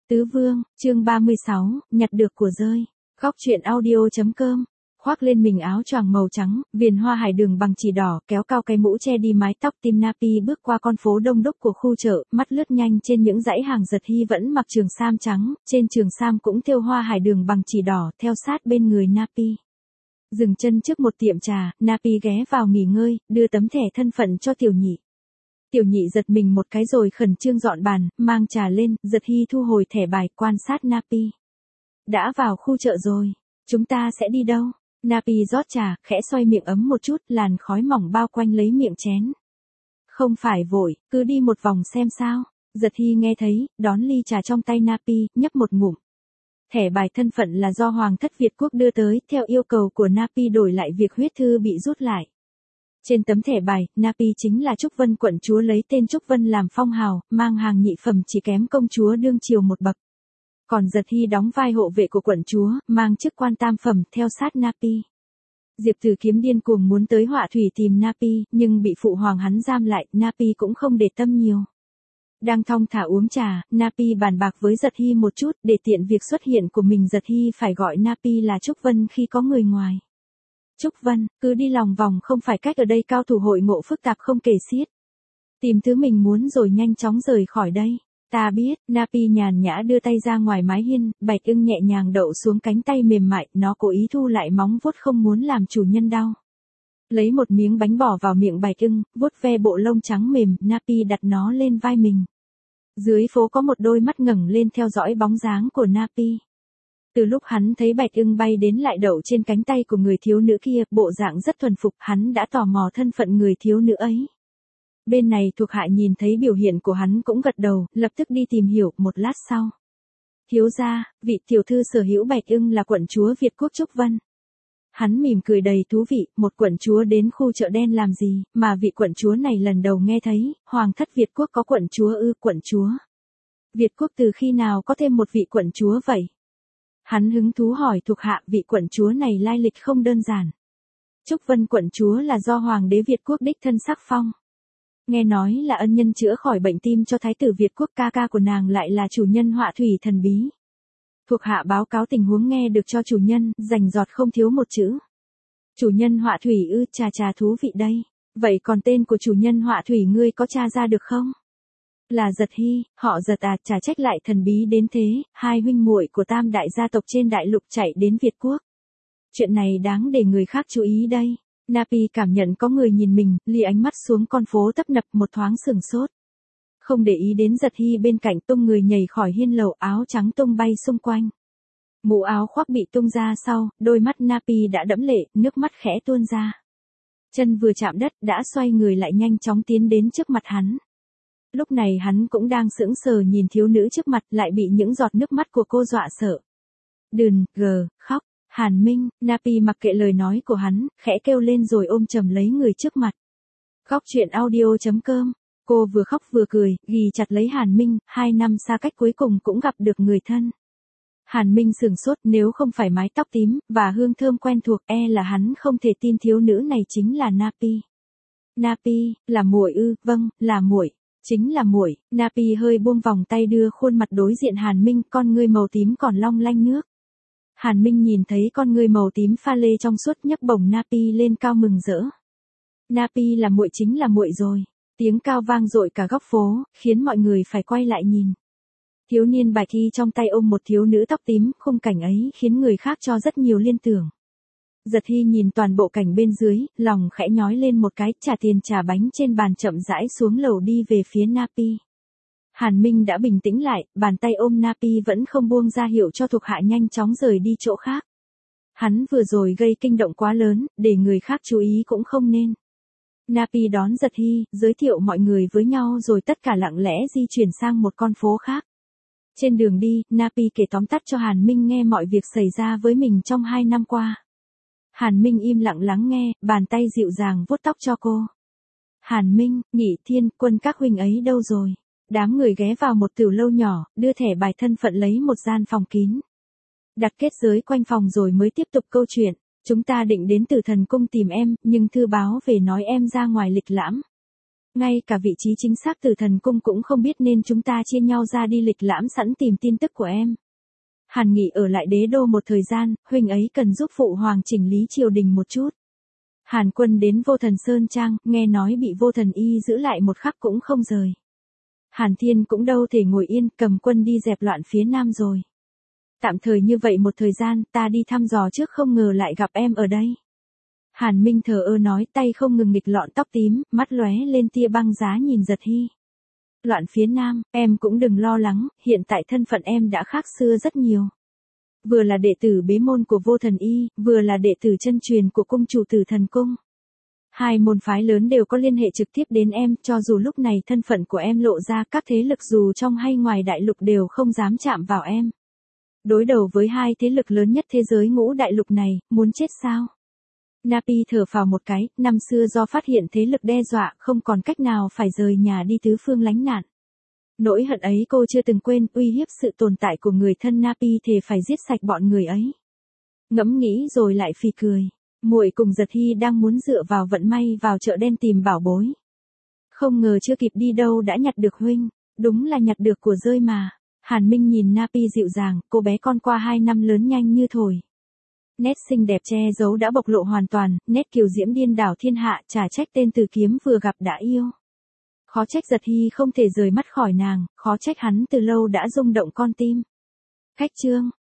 Tứ Vương, chương 36, nhặt được của rơi. Góc truyện audio.com. Khoác lên mình áo choàng màu trắng, viền hoa hải đường bằng chỉ đỏ, kéo cao cái mũ che đi mái tóc Tim Napi bước qua con phố đông đúc của khu chợ, mắt lướt nhanh trên những dãy hàng Giật Hy vẫn mặc trường sam trắng, trên trường sam cũng thêu hoa hải đường bằng chỉ đỏ, theo sát bên người Napi. Dừng chân trước một tiệm trà, Napi ghé vào nghỉ ngơi, đưa tấm thẻ thân phận cho Tiểu Nhị. Tiểu Nhị giật mình một cái rồi khẩn trương dọn bàn, mang trà lên, Giật Hy thu hồi thẻ bài, quan sát Napi. Đã vào khu chợ rồi, chúng ta sẽ đi đâu? Napi rót trà, khẽ xoay miệng ấm một chút, làn khói mỏng bao quanh lấy miệng chén. Không phải vội, cứ đi một vòng xem sao. Giật Hy nghe thấy, đón ly trà trong tay Napi, nhấp một ngụm. Thẻ bài thân phận là do Hoàng thất Việt Quốc đưa tới, theo yêu cầu của Napi đổi lại việc huyết thư bị rút lại. Trên tấm thẻ bài, Napi chính là Trúc Vân quận chúa lấy tên Trúc Vân làm phong hào, mang hàng nhị phẩm chỉ kém công chúa đương triều một bậc. Còn Giật Hy đóng vai hộ vệ của quận chúa, mang chức quan tam phẩm, theo sát Napi. Diệp Tử Kiếm điên cuồng muốn tới Họa Thủy tìm Napi, nhưng bị phụ hoàng hắn giam lại, Napi cũng không để tâm nhiều. Đang thong thả uống trà, Napi bàn bạc với Giật Hy một chút, để tiện việc xuất hiện của mình Giật Hy phải gọi Napi là Trúc Vân khi có người ngoài. Trúc Vân, cứ đi lòng vòng không phải cách ở đây cao thủ hội ngộ phức tạp không kể xiết. Tìm thứ mình muốn rồi nhanh chóng rời khỏi đây. Ta biết, Napi nhàn nhã đưa tay ra ngoài mái hiên, Bạch Ưng nhẹ nhàng đậu xuống cánh tay mềm mại, nó cố ý thu lại móng vuốt không muốn làm chủ nhân đau. Lấy một miếng bánh bỏ vào miệng Bạch Ưng, vuốt ve bộ lông trắng mềm, Napi đặt nó lên vai mình. Dưới phố có một đôi mắt ngẩng lên theo dõi bóng dáng của Napi. Từ lúc hắn thấy Bạch Ưng bay đến lại đậu trên cánh tay của người thiếu nữ kia, bộ dạng rất thuần phục, hắn đã tò mò thân phận người thiếu nữ ấy. Bên này thuộc hạ nhìn thấy biểu hiện của hắn cũng gật đầu, lập tức đi tìm hiểu, một lát sau. Thiếu gia, vị tiểu thư sở hữu Bạch Ưng là quận chúa Việt Quốc Trúc Vân. Hắn mỉm cười đầy thú vị, một quận chúa đến khu chợ đen làm gì, mà vị quận chúa này lần đầu nghe thấy, Hoàng thất Việt Quốc có quận chúa ư? Quận chúa Việt Quốc từ khi nào có thêm một vị quận chúa vậy? Hắn hứng thú hỏi thuộc hạ, vị quận chúa này lai lịch không đơn giản. Trúc Vân quận chúa là do Hoàng đế Việt Quốc đích thân sắc phong. Nghe nói là ân nhân chữa khỏi bệnh tim cho Thái tử Việt Quốc, ca ca của nàng lại là chủ nhân Họa Thủy thần bí. Thuộc hạ báo cáo tình huống nghe được cho chủ nhân, rành rọt không thiếu một chữ. Chủ nhân Họa Thủy ư? Chà thú vị đây. Vậy còn tên của chủ nhân Họa Thủy ngươi có tra ra được không? Là Giật Hy, họ Giật à? Chả trách lại thần bí đến thế, hai huynh muội của tam đại gia tộc trên đại lục chạy đến Việt Quốc. Chuyện này đáng để người khác chú ý đây. Napi cảm nhận có người nhìn mình, lia ánh mắt xuống con phố tấp nập, một thoáng sừng sốt. Không để ý đến Giật Hy bên cạnh, tung người nhảy khỏi hiên lầu, áo trắng tung bay xung quanh. Mũ áo khoác bị tung ra sau, đôi mắt Napi đã đẫm lệ, nước mắt khẽ tuôn ra. Chân vừa chạm đất, đã xoay người lại nhanh chóng tiến đến trước mặt hắn. Lúc này hắn cũng đang sững sờ nhìn thiếu nữ trước mặt, lại bị những giọt nước mắt của cô dọa sợ. Đừng, khóc. Hàn Minh, Napi mặc kệ lời nói của hắn, khẽ kêu lên rồi ôm chầm lấy người trước mặt. Góc truyện audio.com. Cô vừa khóc vừa cười, ghì chặt lấy Hàn Minh, 2 năm xa cách cuối cùng cũng gặp được người thân. Hàn Minh sửng sốt, nếu không phải mái tóc tím và hương thơm quen thuộc, là hắn không thể tin thiếu nữ này chính là Napi. Napi, là muội ư? Vâng, là muội. Chính là muội. Napi hơi buông vòng tay đưa khuôn mặt đối diện Hàn Minh, con ngươi màu tím còn long lanh nước. Hàn Minh nhìn thấy con ngươi màu tím pha lê trong suốt, nhấc bổng Napi lên cao mừng rỡ. Napi là muội, chính là muội rồi. Tiếng cao vang dội cả góc phố, khiến mọi người phải quay lại nhìn. Thiếu niên Bạch Hy trong tay ôm một thiếu nữ tóc tím, khung cảnh ấy khiến người khác cho rất nhiều liên tưởng. Giật Hy nhìn toàn bộ cảnh bên dưới, lòng khẽ nhói lên một cái, trả tiền trả bánh trên bàn chậm rãi xuống lầu đi về phía Napi. Hàn Minh đã bình tĩnh lại, bàn tay ôm Napi vẫn không buông ra hiệu cho thuộc hạ nhanh chóng rời đi chỗ khác. Hắn vừa rồi gây kinh động quá lớn, để người khác chú ý cũng không nên. Napi đón Giật Hy, giới thiệu mọi người với nhau rồi tất cả lặng lẽ di chuyển sang một con phố khác. Trên đường đi, Napi kể tóm tắt cho Hàn Minh nghe mọi việc xảy ra với mình trong 2 năm qua. Hàn Minh im lặng lắng nghe, bàn tay dịu dàng vuốt tóc cho cô. Hàn Minh, Nhị Thiên, Quân các huynh ấy đâu rồi? Đám người ghé vào một tiểu lâu nhỏ, đưa thẻ bài thân phận lấy một gian phòng kín. Đặt kết giới quanh phòng rồi mới tiếp tục câu chuyện. Chúng ta định đến Tử Thần Cung tìm em, nhưng thư báo về nói em ra ngoài lịch lãm. Ngay cả vị trí chính xác Tử Thần Cung cũng không biết nên chúng ta chia nhau ra đi lịch lãm sẵn tìm tin tức của em. Hàn Nghị ở lại đế đô một thời gian, huynh ấy cần giúp phụ hoàng chỉnh lý triều đình một chút. Hàn Quân đến Vô Thần Sơn Trang, nghe nói bị Vô Thần Y giữ lại một khắc cũng không rời. Hàn Thiên cũng đâu thể ngồi yên, cầm quân đi dẹp loạn phía Nam rồi. Tạm thời như vậy một thời gian, ta đi thăm dò trước không ngờ lại gặp em ở đây. Hàn Minh thờ ơ nói, tay không ngừng nghịch lọn tóc tím, mắt lóe lên tia băng giá nhìn Giật Hy. Loạn phía Nam, em cũng đừng lo lắng, hiện tại thân phận em đã khác xưa rất nhiều. Vừa là đệ tử bế môn của Vô Thần Y, vừa là đệ tử chân truyền của cung chủ Tử Thần Cung. Hai môn phái lớn đều có liên hệ trực tiếp đến em, cho dù lúc này thân phận của em lộ ra, các thế lực dù trong hay ngoài đại lục đều không dám chạm vào em. Đối đầu với hai thế lực lớn nhất thế giới ngũ đại lục này, muốn chết sao? Napi thở phào một cái, năm xưa do phát hiện thế lực đe dọa, không còn cách nào phải rời nhà đi tứ phương lánh nạn. Nỗi hận ấy cô chưa từng quên, uy hiếp sự tồn tại của người thân Napi thề phải giết sạch bọn người ấy. Ngẫm nghĩ rồi lại phì cười. Muội cùng Giật Hy đang muốn dựa vào vận may vào chợ đen tìm bảo bối. Không ngờ chưa kịp đi đâu đã nhặt được huynh, đúng là nhặt được của rơi mà. Hàn Minh nhìn Napi dịu dàng, cô bé con qua 2 năm lớn nhanh như thổi. Nét xinh đẹp che giấu đã bộc lộ hoàn toàn, nét kiều diễm điên đảo thiên hạ, chả trách tên Từ Kiếm vừa gặp đã yêu. Khó trách Giật Hy không thể rời mắt khỏi nàng, khó trách hắn từ lâu đã rung động con tim. Khách chương